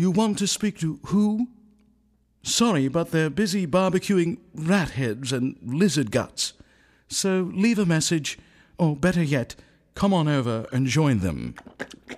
You want to speak to who? Sorry, but they're busy barbecuing rat heads and lizard guts. So leave a message, or better yet, come on over and join them.